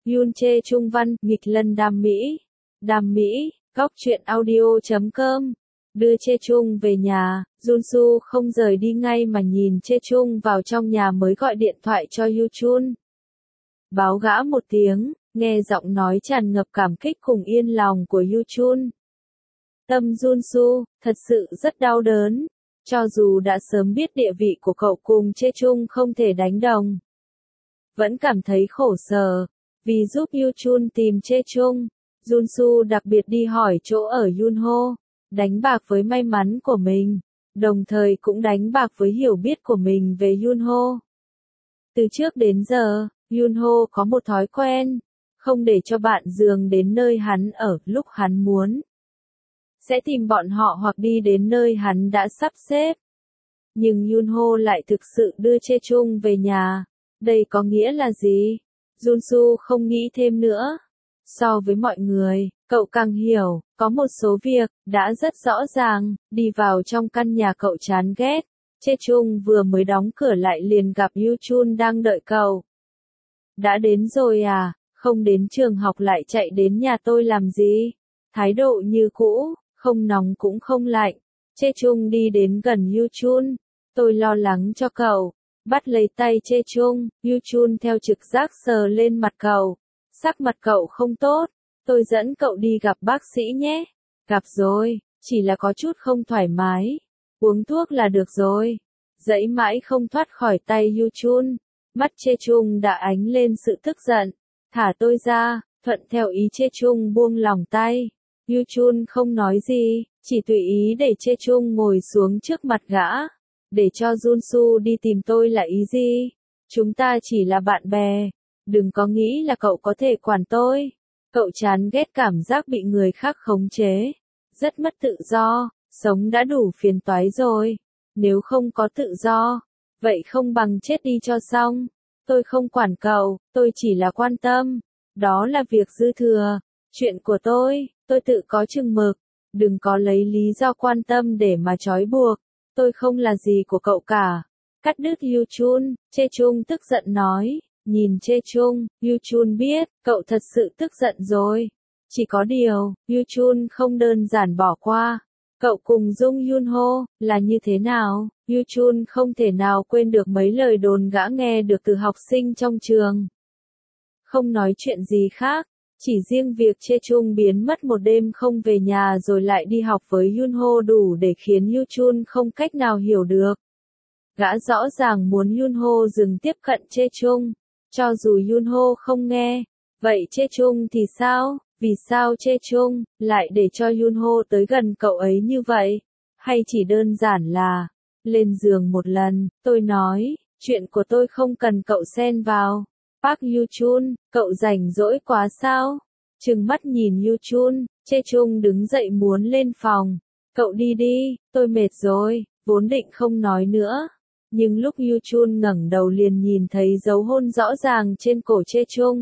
Yoon Chae Chung văn, nghịch lân Đam Mỹ. Đam Mỹ, góc truyện audio.com. Đưa Chae Chung về nhà, Jun Soo không rời đi ngay mà nhìn Chae Chung vào trong nhà mới gọi điện thoại cho Yoo Chun. Báo gã một tiếng, nghe giọng nói tràn ngập cảm kích cùng yên lòng của Yoo Chun. Tâm Jun Soo thật sự rất đau đớn, cho dù đã sớm biết địa vị của cậu cùng Chae Chung không thể đánh đồng. Vẫn cảm thấy khổ sở, vì giúp Yoo Chun tìm Chae Chung, Jun Soo đặc biệt đi hỏi chỗ ở Yunho, đánh bạc với may mắn của mình, đồng thời cũng đánh bạc với hiểu biết của mình về Yunho. Từ trước đến giờ, Yunho có một thói quen, không để cho bạn giường đến nơi hắn ở lúc hắn muốn. Sẽ tìm bọn họ hoặc đi đến nơi hắn đã sắp xếp. Nhưng Yunho lại thực sự đưa Chae Chung về nhà. Đây có nghĩa là gì? Jun Soo không nghĩ thêm nữa. So với mọi người, cậu càng hiểu, có một số việc, đã rất rõ ràng, đi vào trong căn nhà cậu chán ghét. Chae Chung vừa mới đóng cửa lại liền gặp Yoo Chun đang đợi cậu. Đã đến rồi à, không đến trường học lại chạy đến nhà tôi làm gì? Thái độ như cũ, không nóng cũng không lạnh. Chae Chung đi đến gần Yoo Chun. Tôi lo lắng cho cậu. Bắt lấy tay Chae Chung, Yoo Chun theo trực giác sờ lên mặt cậu. Sắc mặt cậu không tốt, tôi dẫn cậu đi gặp bác sĩ nhé. Gặp rồi, chỉ là có chút không thoải mái. Uống thuốc là được rồi. Dãy mãi không thoát khỏi tay Yoo Chun. Mắt Chae Chung đã ánh lên sự tức giận. Thả tôi ra, thuận theo ý Chae Chung buông lỏng tay. Yoo Chun không nói gì, chỉ tùy ý để Chae Chung ngồi xuống trước mặt gã. Để cho Jun Soo đi tìm tôi là ý gì? Chúng ta chỉ là bạn bè. Đừng có nghĩ là cậu có thể quản tôi. Cậu chán ghét cảm giác bị người khác khống chế. Rất mất tự do, sống đã đủ phiền toái rồi. Nếu không có tự do, vậy không bằng chết đi cho xong. Tôi không quản cậu, tôi chỉ là quan tâm. Đó là việc dư thừa. Chuyện của tôi tự có chừng mực. Đừng có lấy lý do quan tâm để mà trói buộc. Tôi không là gì của cậu cả. Cắt đứt Yoo Chun, Chae Chung tức giận nói. Nhìn Chae Chung, Yoo Chun biết, cậu thật sự tức giận rồi. Chỉ có điều, Yoo Chun không đơn giản bỏ qua. Cậu cùng Jung Yunho, là như thế nào? Yoo Chun không thể nào quên được mấy lời đồn gã nghe được từ học sinh trong trường. Không nói chuyện gì khác, chỉ riêng việc Chae Chung biến mất một đêm không về nhà rồi lại đi học với Yunho đủ để khiến Yoo Chun không cách nào hiểu được. Gã rõ ràng muốn Yunho dừng tiếp cận Chae Chung. Cho dù Yunho không nghe, vậy Chae Chung thì sao? Vì sao Chae Chung lại để cho Yunho tới gần cậu ấy như vậy? Hay chỉ đơn giản là, lên giường một lần, tôi nói, chuyện của tôi không cần cậu xen vào. Park Yoo Chun, cậu rảnh rỗi quá sao? Trừng mắt nhìn Yoo Chun, Chae Chung đứng dậy muốn lên phòng. Cậu đi đi, tôi mệt rồi, vốn định không nói nữa. Nhưng lúc Yoo Chun ngẩng đầu liền nhìn thấy dấu hôn rõ ràng trên cổ Chae Chung.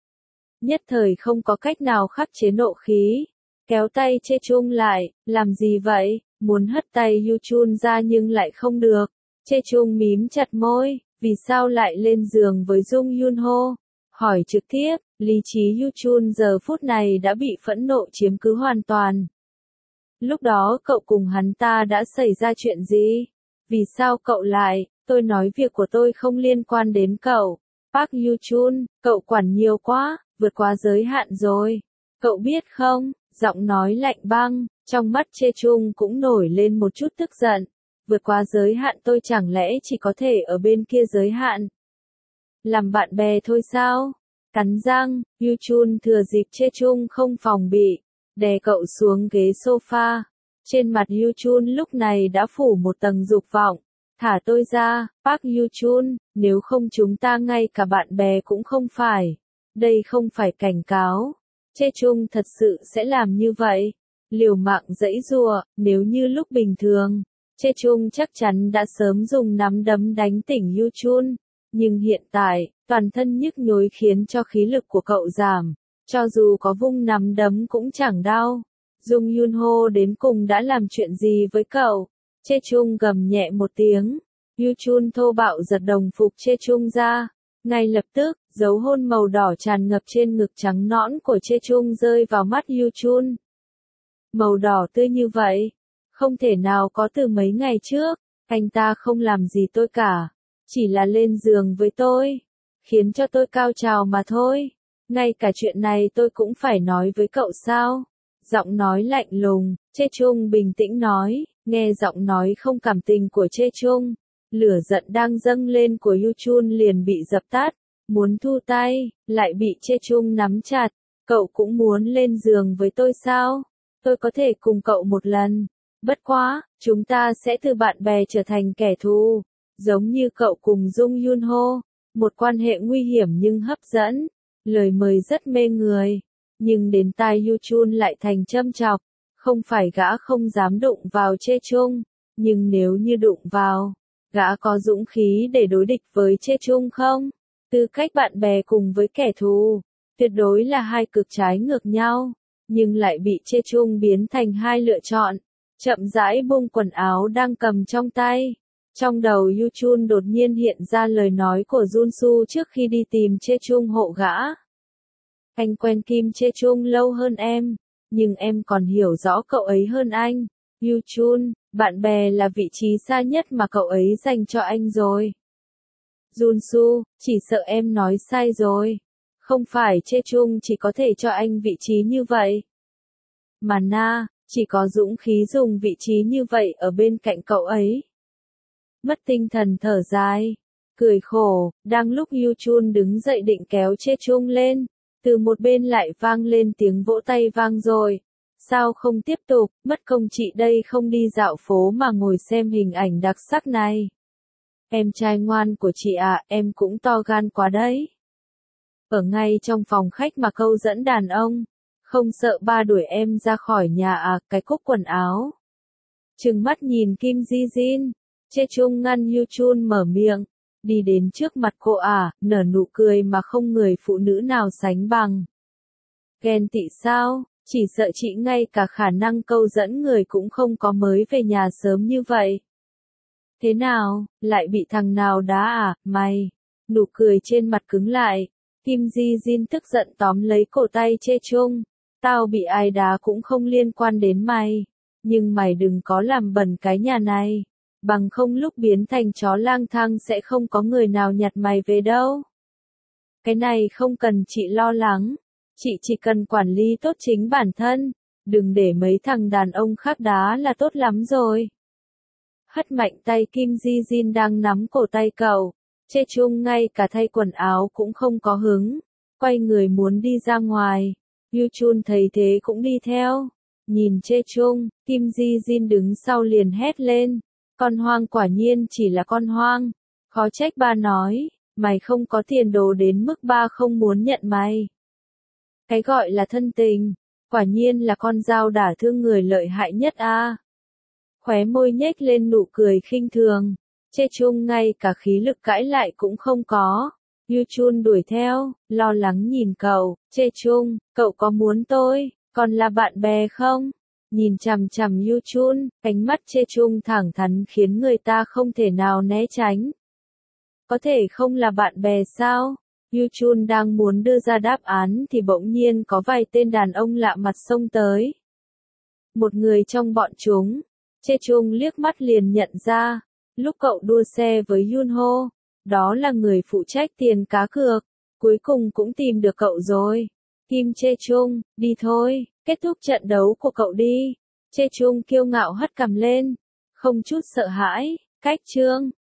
Nhất thời không có cách nào khắc chế nộ khí. Kéo tay Chae Chung lại, làm gì vậy? Muốn hất tay Yoo Chun ra nhưng lại không được. Chae Chung mím chặt môi, vì sao lại lên giường với Jung Yunho? Hỏi trực tiếp, lý trí Yoo Chun giờ phút này đã bị phẫn nộ chiếm cứ hoàn toàn. Lúc đó cậu cùng hắn ta đã xảy ra chuyện gì? Vì sao cậu lại, tôi nói việc của tôi không liên quan đến cậu. Park Yoo Chun, cậu quản nhiều quá, vượt quá giới hạn rồi. Cậu biết không, giọng nói lạnh băng, trong mắt Chae Chung cũng nổi lên một chút tức giận. Vượt quá giới hạn tôi chẳng lẽ chỉ có thể ở bên kia giới hạn? Làm bạn bè thôi sao? Cắn răng, Yoo Chun thừa dịp Chae Chung không phòng bị, đè cậu xuống ghế sofa. Trên mặt Yoo Chun lúc này đã phủ một tầng dục vọng. Thả tôi ra, Park Yoo Chun, nếu không chúng ta ngay cả bạn bè cũng không phải. Đây không phải cảnh cáo. Chae Chung thật sự sẽ làm như vậy. Liều mạng giãy giụa, nếu như lúc bình thường, Chae Chung chắc chắn đã sớm dùng nắm đấm đánh tỉnh Yoo Chun. Nhưng hiện tại, toàn thân nhức nhối khiến cho khí lực của cậu giảm. Cho dù có vung nắm đấm cũng chẳng đau. Jung Yunho đến cùng đã làm chuyện gì với cậu? Chae Chung gầm nhẹ một tiếng. Yoo Chun thô bạo giật đồng phục Chae Chung ra. Ngay lập tức, Dấu hôn màu đỏ tràn ngập trên ngực trắng nõn của Chê Chung rơi vào mắt Yu Chun. Màu đỏ tươi như vậy, không thể nào có từ mấy ngày trước, anh ta không làm gì tôi cả, chỉ là lên giường với tôi, khiến cho tôi cao trào mà thôi. Ngay cả chuyện này tôi cũng phải nói với cậu sao? Giọng nói lạnh lùng, Chê Chung bình tĩnh nói, nghe giọng nói không cảm tình của Chê Chung, lửa giận đang dâng lên của Yu Chun liền bị dập tắt, muốn thu tay, lại bị Chê Chung nắm chặt. Cậu cũng muốn lên giường với tôi sao? Tôi có thể cùng cậu một lần. Bất quá, chúng ta sẽ từ bạn bè trở thành kẻ thù, giống như cậu cùng Jung Yun Ho, một quan hệ nguy hiểm nhưng hấp dẫn. Lời mời rất mê người, nhưng đến tai Yu Chun lại thành châm chọc, không phải gã không dám đụng vào Chê Chung, nhưng nếu như đụng vào, gã có dũng khí để đối địch với Chê Chung không? Tư cách bạn bè cùng với kẻ thù, tuyệt đối là hai cực trái ngược nhau, nhưng lại bị Chê Chung biến thành hai lựa chọn. Chậm rãi buông quần áo đang cầm trong tay. Trong đầu Yu Chun đột nhiên hiện ra lời nói của Jun Su trước khi đi tìm Chê Chung hộ gã. Anh quen Kim Chê Chung lâu hơn em, nhưng em còn hiểu rõ cậu ấy hơn anh. Yu Chun, bạn bè là vị trí xa nhất mà cậu ấy dành cho anh rồi. Jun Su, chỉ sợ em nói sai rồi. Không phải Chê Chung chỉ có thể cho anh vị trí như vậy. Mà Na, chỉ có dũng khí dùng vị trí như vậy ở bên cạnh cậu ấy. Mất tinh thần thở dài, cười khổ, đang lúc Yu Chun đứng dậy định kéo Chê Chung lên, từ một bên lại vang lên tiếng vỗ tay vang rồi. Sao không tiếp tục, mất công chị đây không đi dạo phố mà ngồi xem hình ảnh đặc sắc này. Em trai ngoan của chị ạ, em cũng to gan quá đấy. Ở ngay trong phòng khách mà câu dẫn đàn ông, không sợ ba đuổi em ra khỏi nhà à, cái cúc quần áo. Trừng mắt nhìn Kim Ji Jin, Chê Chung ngăn Yu Chun mở miệng, đi đến trước mặt cô nở nụ cười mà không người phụ nữ nào sánh bằng. Ghen tị sao, chỉ sợ chị ngay cả khả năng câu dẫn người cũng không có mới về nhà sớm như vậy. Thế nào, lại bị thằng nào đá mày? Nụ cười trên mặt cứng lại, Kim Ji Jin tức giận tóm lấy cổ tay Chê Chung. Tao bị ai đá cũng không liên quan đến mày, nhưng mày đừng có làm bẩn cái nhà này, bằng không lúc biến thành chó lang thang sẽ không có người nào nhặt mày về đâu. Cái này không cần chị lo lắng, chị chỉ cần quản lý tốt chính bản thân, đừng để mấy thằng đàn ông khác đá là tốt lắm rồi. Hất mạnh tay Kim Ji Jin đang nắm cổ tay cậu, Chê Chung ngay cả thay quần áo cũng không có hứng, quay người muốn đi ra ngoài. Yu Chun thấy thế cũng đi theo. Nhìn Chê Chung, Kim Ji Jin đứng sau liền hét lên. Con hoang quả nhiên chỉ là con hoang. Khó trách ba nói, mày không có tiền đồ đến mức ba không muốn nhận mày. Cái gọi là thân tình, quả nhiên là con dao đả thương người lợi hại nhất Khóe môi nhếch lên nụ cười khinh thường. Chê Chung ngay cả khí lực cãi lại cũng không có. Yu Chun đuổi theo, lo lắng nhìn cậu, Chê Chung, cậu có muốn tôi, còn là bạn bè không? Nhìn chằm chằm Yu Chun, ánh mắt Chê Chung thẳng thắn khiến người ta không thể nào né tránh. Có thể không là bạn bè sao? Yu Chun đang muốn đưa ra đáp án thì bỗng nhiên có vài tên đàn ông lạ mặt xông tới. Một người trong bọn chúng, Chê Chung liếc mắt liền nhận ra, lúc cậu đua xe với Yun Ho, đó là người phụ trách tiền cá cược, cuối cùng cũng tìm được cậu rồi. Kim Chê Chung, đi thôi, kết thúc trận đấu của cậu đi. Chê Chung kiêu ngạo hất cằm lên, không chút sợ hãi, cách chương.